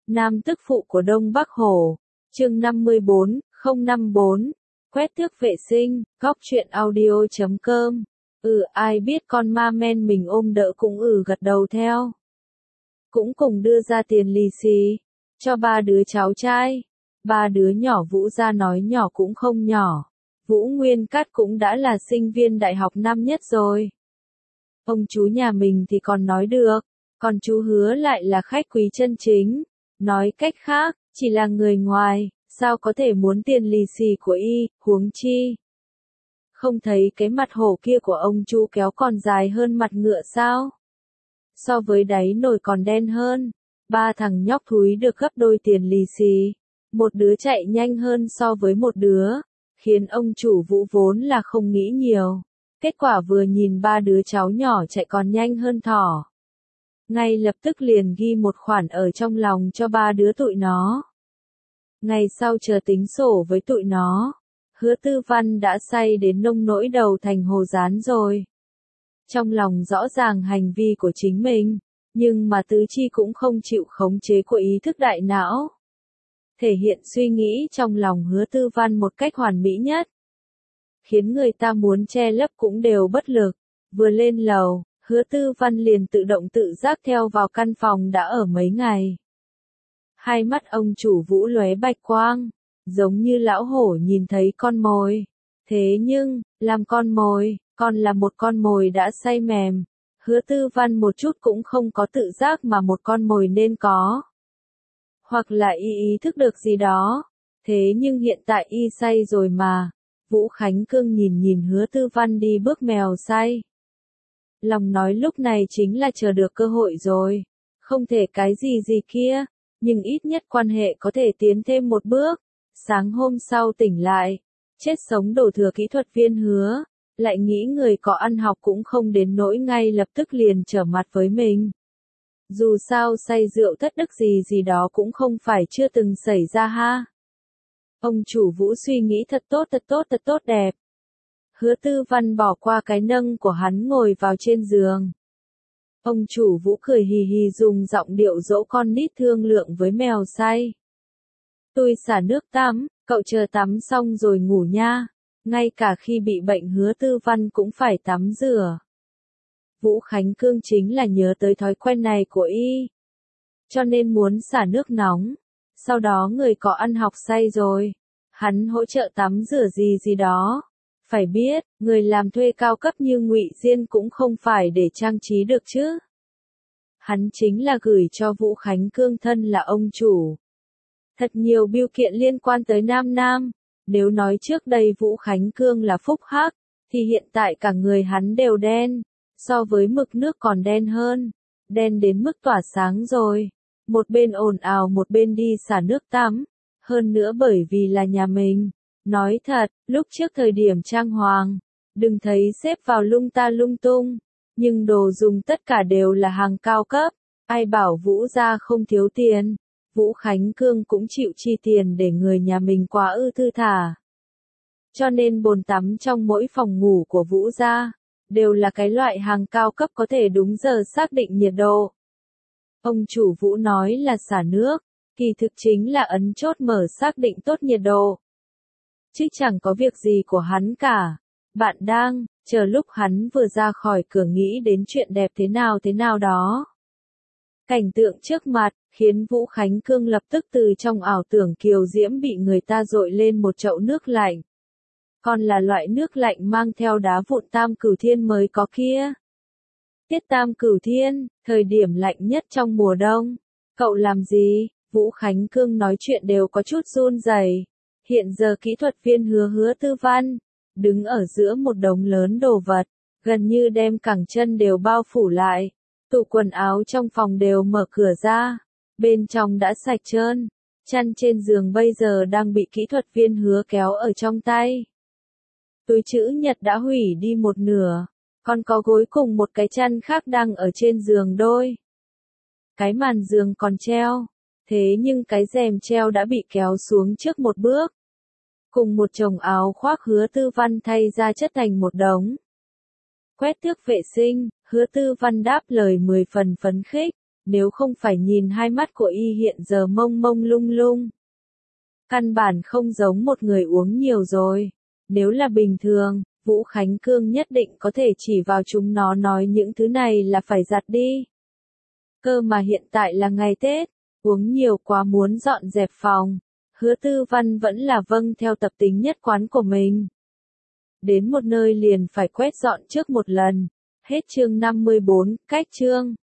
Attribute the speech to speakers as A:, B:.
A: Nam tức phụ của Đông Bắc Hổ, chương 54, 054, quét tước vệ sinh, góc truyện audio.com. Ai biết con ma men mình ôm đỡ cũng gật đầu theo. Cũng cùng đưa ra tiền lì xì, cho ba đứa cháu trai. Ba đứa nhỏ Vũ gia nói nhỏ cũng không nhỏ. Vũ Nguyên Cát cũng đã là sinh viên đại học năm nhất rồi. Ông chú nhà mình thì còn nói được, còn chú Hứa lại là khách quý chân chính. Nói cách khác, chỉ là người ngoài, sao có thể muốn tiền lì xì của huống chi. Không thấy cái mặt hổ kia của ông chú kéo còn dài hơn mặt ngựa sao? So với đáy nồi còn đen hơn. Ba thằng nhóc thúi được gấp đôi tiền lì xì. Một đứa chạy nhanh hơn so với một đứa, khiến ông chủ Vũ vốn là không nghĩ nhiều. Kết quả vừa nhìn ba đứa cháu nhỏ chạy còn nhanh hơn thỏ. Ngay lập tức liền ghi một khoản ở trong lòng cho ba đứa tụi nó. Ngày sau chờ tính sổ với tụi nó. Hứa Tư Văn đã say đến nông nỗi đầu thành hồ dán rồi. Trong lòng rõ ràng hành vi của chính mình, nhưng mà tứ chi cũng không chịu khống chế của ý thức đại não. Thể hiện suy nghĩ trong lòng Hứa Tư Văn một cách hoàn mỹ nhất. Khiến người ta muốn che lấp cũng đều bất lực. Vừa lên lầu, Hứa Tư Văn liền tự động tự giác theo vào căn phòng đã ở mấy ngày. Hai mắt ông chủ Vũ lóe bạch quang, giống như lão hổ nhìn thấy con mồi. Thế nhưng, làm con mồi, còn là một con mồi đã say mềm. Hứa Tư Văn một chút cũng không có tự giác mà một con mồi nên có. Hoặc là ý thức được gì đó. Thế nhưng hiện tại say rồi mà. Vũ Khánh Cương nhìn Hứa Tư Văn đi bước mèo say. Lòng nói lúc này chính là chờ được cơ hội rồi. Không thể cái gì kia, nhưng ít nhất quan hệ có thể tiến thêm một bước. Sáng hôm sau tỉnh lại, chết sống đổ thừa kỹ thuật viên Hứa, lại nghĩ người có ăn học cũng không đến nỗi ngay lập tức liền trở mặt với mình. Dù sao say rượu thất đức gì đó cũng không phải chưa từng xảy ra ha. Ông chủ Vũ suy nghĩ thật tốt đẹp. Hứa Tư Văn bỏ qua cái nâng của hắn ngồi vào trên giường. Ông chủ Vũ cười hì hì dùng giọng điệu dỗ con nít thương lượng với mèo say. Tôi xả nước tắm, cậu chờ tắm xong rồi ngủ nha. Ngay cả khi bị bệnh Hứa Tư Văn cũng phải tắm rửa. Vũ Khánh Cương chính là nhớ tới thói quen này của cho nên muốn xả nước nóng. Sau đó người có ăn học say rồi, hắn hỗ trợ tắm rửa gì đó. Phải biết, người làm thuê cao cấp như Ngụy Diên cũng không phải để trang trí được chứ. Hắn chính là gửi cho Vũ Khánh Cương thân là ông chủ. Thật nhiều bưu kiện liên quan tới Nam. Nếu nói trước đây Vũ Khánh Cương là phúc hắc, thì hiện tại cả người hắn đều đen. So với mực nước còn đen hơn. Đen đến mức tỏa sáng rồi. Một bên ồn ào một bên đi xả nước tắm. Hơn nữa bởi vì là nhà mình. Nói thật, lúc trước thời điểm trang hoàng, đừng thấy xếp vào lung ta lung tung. Nhưng đồ dùng tất cả đều là hàng cao cấp. Ai bảo Vũ gia không thiếu tiền. Vũ Khánh Cương cũng chịu chi tiền để người nhà mình quá thư thả. Cho nên bồn tắm trong mỗi phòng ngủ của Vũ gia đều là cái loại hàng cao cấp có thể đúng giờ xác định nhiệt độ. Ông chủ Vũ nói là xả nước, kỳ thực chính là ấn chốt mở xác định tốt nhiệt độ. Chứ chẳng có việc gì của hắn cả. Bạn đang chờ lúc hắn vừa ra khỏi cửa nghĩ đến chuyện đẹp thế nào đó. Cảnh tượng trước mặt khiến Vũ Khánh Cương lập tức từ trong ảo tưởng kiều diễm bị người ta dội lên một chậu nước lạnh. Còn là loại nước lạnh mang theo đá vụn Tam Cửu Thiên mới có kia. Tiết Tam Cửu Thiên, thời điểm lạnh nhất trong mùa đông. Cậu làm gì? Vũ Khánh Cương nói chuyện đều có chút run rẩy. Hiện giờ kỹ thuật viên Hứa Tư Văn đứng ở giữa một đống lớn đồ vật, gần như đem cẳng chân đều bao phủ lại. Tủ quần áo trong phòng đều mở cửa ra, bên trong đã sạch trơn. Chăn trên giường bây giờ đang bị kỹ thuật viên Hứa kéo ở trong tay. Túi chữ nhật đã hủy đi một nửa, còn có gối cùng một cái chăn khác đang ở trên giường đôi. Cái màn giường còn treo, thế nhưng cái rèm treo đã bị kéo xuống trước một bước. Cùng một chồng áo khoác Hứa Tư Văn thay ra chất thành một đống. Quét tước vệ sinh, Hứa Tư Văn đáp lời 10 phần phấn khích. nếu không phải nhìn hai mắt của y hiện giờ mông mông lung lung. Căn bản không giống một người uống nhiều rồi. Nếu là bình thường, Vũ Khánh Cương nhất định có thể chỉ vào chúng nó nói những thứ này là phải giặt đi. Cơ mà hiện tại là ngày Tết, uống nhiều quá muốn dọn dẹp phòng. Hứa Tư Văn vẫn là vâng theo tập tính nhất quán của mình. Đến một nơi liền phải quét dọn trước một lần. Hết chương 54, cách chương.